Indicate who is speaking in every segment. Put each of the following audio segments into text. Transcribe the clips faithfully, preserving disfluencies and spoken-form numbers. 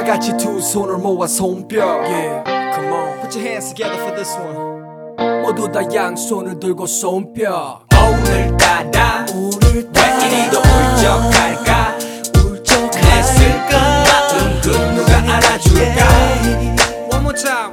Speaker 1: 같이 두 손을 모아 손뼉.
Speaker 2: Yeah, come on. Put your hands together for this one.
Speaker 1: 모두 다 양손을 들고 손뼉.
Speaker 3: 오늘따라 왜 이리도 울적할까? 울적했을까? 마음 그 누가 알아줄까?
Speaker 2: One more time.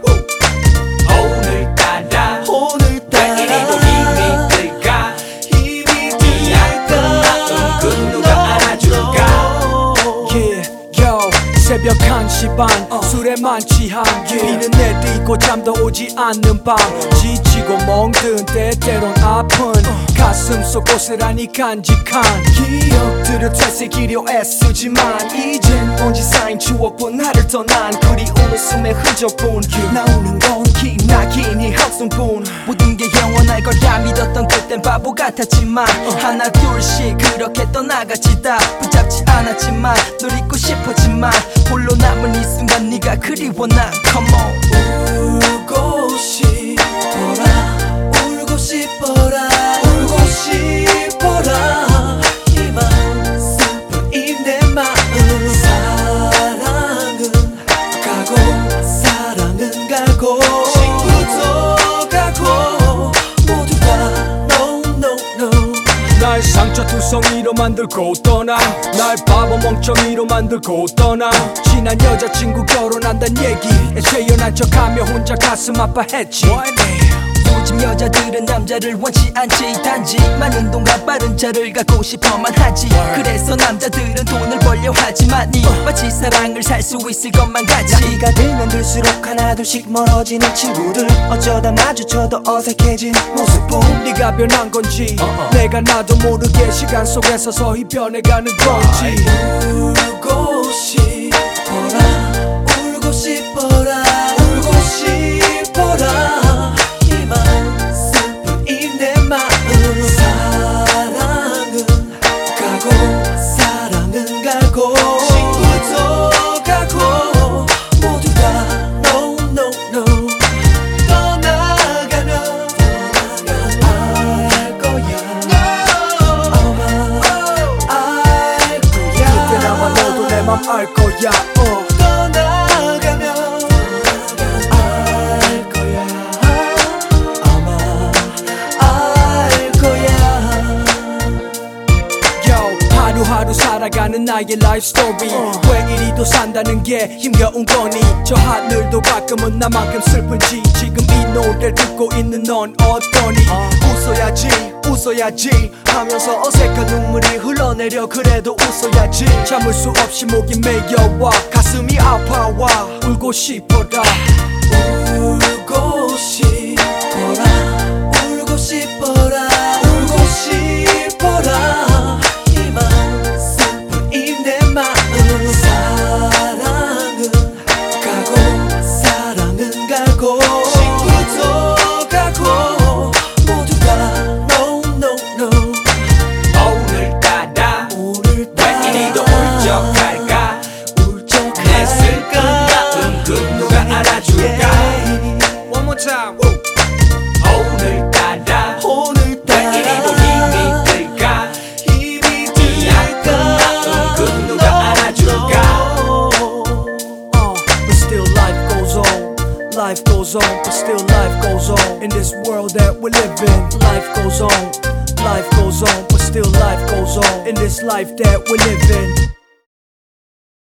Speaker 3: 오늘따라 왜 이리도 힘이 들까? 힘이 들까? 마음 그 누가 알아줄까?
Speaker 1: Yeah, yo. 새벽 한 시 반 uh. 술에만 취한 yeah. 비는 내리고 잠도 오지 않는 밤 지치고 멍든 때때론 아픈 uh. 가슴 속 고스란히 간직한 기억들을 되새기려 애쓰지만 이젠 먼지 쌓인 추억뿐 나를 떠난 그리움의 숨의 흔적뿐 yeah. 나오는 건 기나긴 이 한숨뿐 모든 게 영원할 거라 믿었던 그땐 바보 같았지만 uh. 하나 둘씩 그렇게 떠나갔지 다 붙잡지 않았지만 널 잊고 싶었지만 홀로 남은 이 순간 네가 그리워 난 Come on 울고 싶어라 울고 싶어라 울고 싶어라 이 마음 슬픈 이 내 마음 사랑은 가고 사랑은 가고 친구도 가고 모두 다 No no no 날 상처투성이로 만들고 떠난 날 바보 멍청이로 만들고 떠난 지난 여자친구 결혼한단 얘기에 재연한 척하며 혼자 가슴 아파했지 요즘 여자들은 남자를 원치 않지 단지 많은 돈과 빠른 차를 갖고 싶어만 하지 그래서 남자들은 돈을 벌려 하지만 이 마치 사랑을 살 수 있을 것만 같이 나이가 들면 들수록 하나둘씩 멀어지는 친구들 어쩌다 마주쳐도 어색해진 모습뿐 네가 변한 건지 uh-uh. 내가 나도 모르게 시간 속에서 서서히 변해가는 건지 울고 싶어라 울고 싶어라 울고 싶어라 친구도 가고 모두 다 No no no 떠나가면 알 거야 아마 알 거야 그때 아마 너도 내 맘 알 거야 어. 떠나가면 알 거야 아마 알 거야 Yo 하루하루 살아가는 나의 라이프 스토리 uh. 왜 이리도 산다는 게 힘겨운 거니 저 하늘도 가끔은 나만큼 슬픈지 지금 이 노래를 듣고 있는 넌 어떠니 uh. 웃어야지 웃어야지 하면서 어색한 눈물이 흘러내려 그래도 웃어야지 참을 수 없이 목이 메여와 가슴이 아파와 울고 싶어라 울고 싶어라 울고 싶어라 울고 싶어라 친구도 가고 모두 다 No no no
Speaker 3: 오늘따라 왜 이리도 울적할까 울적했을까 마음 그 누가 알아줄까
Speaker 2: One more time.
Speaker 3: 오늘따라 왜 이리도 힘이 들까 힘이 들까 마음 그 누가 알아줄까
Speaker 1: uh, But still life goes on Life goes on, but still life goes on in this world that we live in. Life goes on, life goes on, but still life goes on in this life that we live in.